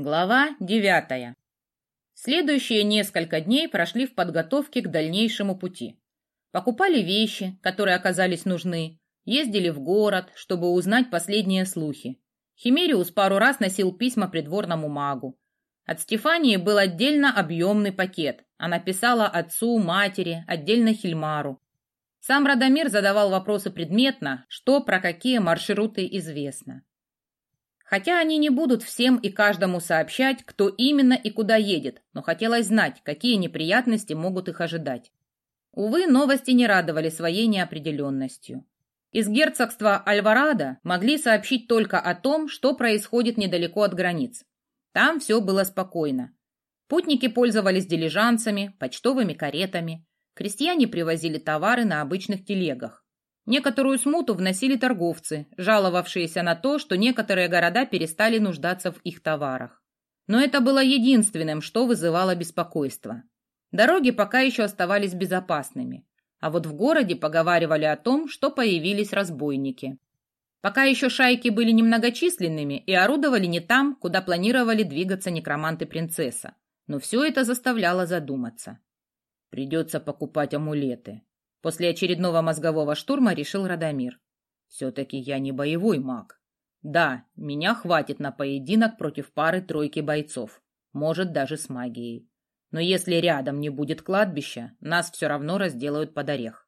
Глава 9. Следующие несколько дней прошли в подготовке к дальнейшему пути. Покупали вещи, которые оказались нужны, ездили в город, чтобы узнать последние слухи. Химериус пару раз носил письма придворному магу. От Стефании был отдельно объемный пакет. Она писала отцу, матери, отдельно Хильмару. Сам Радомир задавал вопросы предметно, что про какие маршруты известно. Хотя они не будут всем и каждому сообщать, кто именно и куда едет, но хотелось знать, какие неприятности могут их ожидать. Увы, новости не радовали своей неопределенностью. Из герцогства Альварадо могли сообщить только о том, что происходит недалеко от границ. Там все было спокойно. Путники пользовались дилижансами, почтовыми каретами, крестьяне привозили товары на обычных телегах. Некоторую смуту вносили торговцы, жаловавшиеся на то, что некоторые города перестали нуждаться в их товарах. Но это было единственным, что вызывало беспокойство. Дороги пока еще оставались безопасными, а вот в городе поговаривали о том, что появились разбойники. Пока еще шайки были немногочисленными и орудовали не там, куда планировали двигаться некромант и принцесса, но все это заставляло задуматься. Придется покупать амулеты. После очередного мозгового штурма решил Радомир. Все-таки я не боевой маг. Да, меня хватит на поединок против пары-тройки бойцов. Может, даже с магией. Но если рядом не будет кладбища, нас все равно разделают под орех.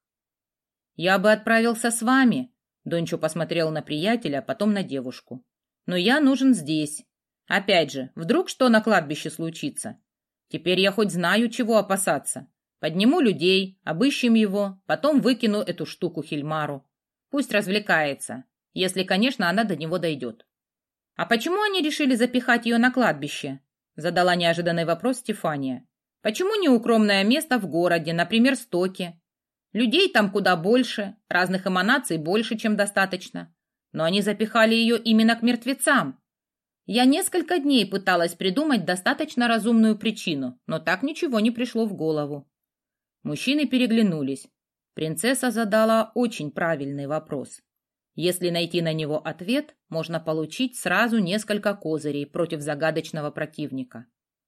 Я бы отправился с вами. Дончо посмотрел на приятеля, потом на девушку. Но я нужен здесь. Опять же, вдруг что на кладбище случится? Теперь я хоть знаю, чего опасаться. Подниму людей, обыщем его, потом выкину эту штуку Хильмару. Пусть развлекается, если, конечно, она до него дойдет. А почему они решили запихать ее на кладбище? Задала неожиданный вопрос Стефания. Почему не укромное место в городе, например, Стоке? Людей там куда больше, разных эманаций больше, чем достаточно. Но они запихали ее именно к мертвецам. Я несколько дней пыталась придумать достаточно разумную причину, но так ничего не пришло в голову. Мужчины переглянулись. Принцесса задала очень правильный вопрос. Если найти на него ответ, можно получить сразу несколько козырей против загадочного противника.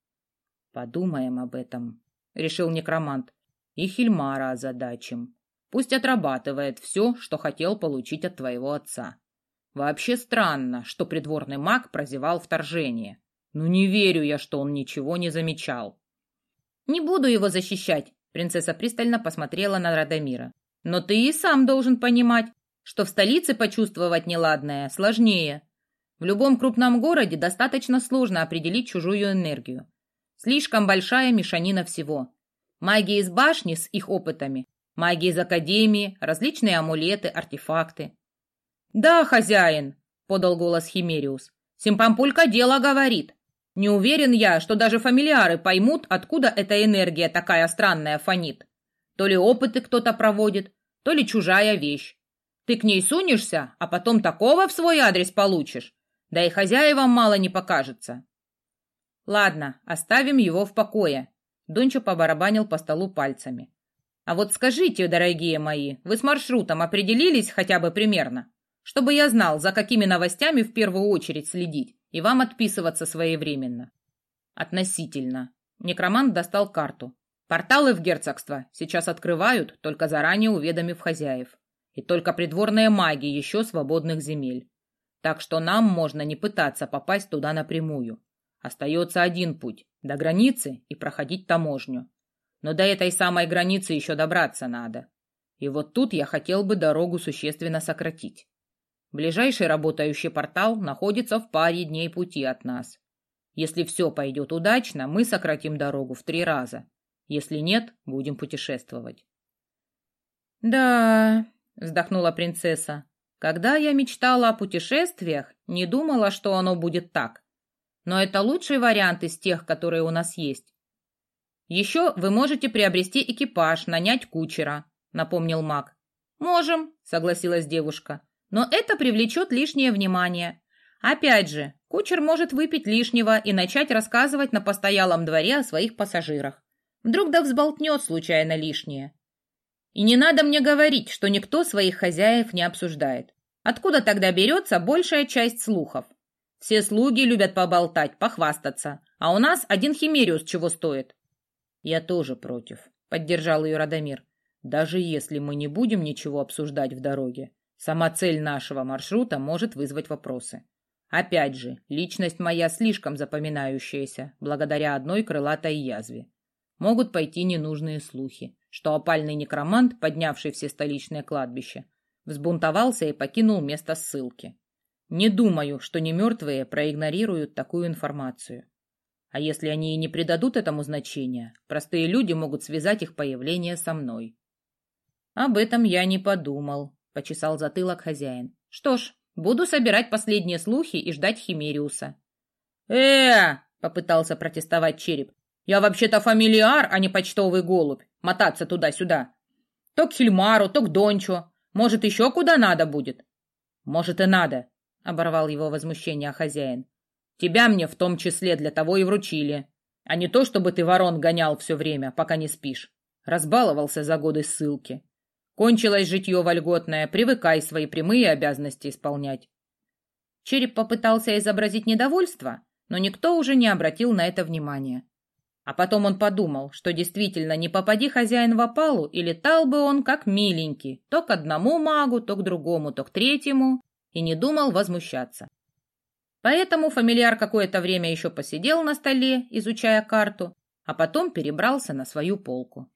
«Подумаем об этом», — решил некромант. «И Хильмара озадачим. Пусть отрабатывает все, что хотел получить от твоего отца. Вообще странно, что придворный маг прозевал вторжение. Ну не верю я, что он ничего не замечал». «Не буду его защищать», — принцесса пристально посмотрела на Радомира. «Но ты и сам должен понимать, что в столице почувствовать неладное сложнее. В любом крупном городе достаточно сложно определить чужую энергию. Слишком большая мешанина всего. Маги из башни с их опытами, маги из академии, различные амулеты, артефакты». «Да, хозяин», — подал голос Химериус, — «Симпампулька дело говорит. Не уверен я, что даже фамильяры поймут, откуда эта энергия такая странная фонит. То ли опыты кто-то проводит, то ли чужая вещь. Ты к ней сунешься, а потом такого в свой адрес получишь. Да и хозяевам мало не покажется». «Ладно, оставим его в покое», — Дончо побарабанил по столу пальцами. «А вот скажите, дорогие мои, вы с маршрутом определились хотя бы примерно? Чтобы я знал, за какими новостями в первую очередь следить, и вам отписываться своевременно». «Относительно». Некромант достал карту. «Порталы в герцогство сейчас открывают, только заранее уведомив хозяев. И только придворные маги еще свободных земель. Так что нам можно не пытаться попасть туда напрямую. Остается один путь – до границы и проходить таможню. Но до этой самой границы еще добраться надо. И вот тут я хотел бы дорогу существенно сократить. Ближайший работающий портал находится в паре дней пути от нас. Если все пойдет удачно, мы сократим дорогу в 3 раза. Если нет, будем путешествовать». «Да», — вздохнула принцесса, — «когда я мечтала о путешествиях, не думала, что оно будет так. Но это лучший вариант из тех, которые у нас есть. Еще вы можете приобрести экипаж, нанять кучера», — напомнил маг. «Можем», — согласилась девушка. «Но это привлечет лишнее внимание. Опять же, кучер может выпить лишнего и начать рассказывать на постоялом дворе о своих пассажирах. Вдруг да взболтнет случайно лишнее. И не надо мне говорить, что никто своих хозяев не обсуждает. Откуда тогда берется большая часть слухов? Все слуги любят поболтать, похвастаться. А у нас один Химериус чего стоит? Я тоже против, поддержал ее Радомир. Даже если мы не будем ничего обсуждать в дороге, сама цель нашего маршрута может вызвать вопросы. Опять же, личность моя слишком запоминающаяся, благодаря одной крылатой язве. Могут пойти ненужные слухи, что опальный некромант, поднявший все столичные кладбища, взбунтовался и покинул место ссылки. Не думаю, что немертвые проигнорируют такую информацию. А если они и не придадут этому значения, простые люди могут связать их появление со мной. Об этом я не подумал, почесал затылок хозяин. Что ж, буду собирать последние слухи и ждать Химериуса. Попытался протестовать череп. Я вообще-то фамильяр, а не почтовый голубь. Мотаться туда-сюда. То к Хильмару, то к Дончу. Может, еще куда надо будет? Может, и надо, оборвал его возмущение хозяин. Тебя мне в том числе для того и вручили. А не то, чтобы ты ворон гонял все время, пока не спишь. Разбаловался за годы ссылки. Кончилось житье вольготное, привыкай свои прямые обязанности исполнять. Череп попытался изобразить недовольство, но никто уже не обратил на это внимания. А потом он подумал, что действительно не попади хозяин в опалу, и летал бы он как миленький, то к одному магу, то к другому, то к третьему, и не думал возмущаться. Поэтому фамильяр какое-то время еще посидел на столе, изучая карту, а потом перебрался на свою полку.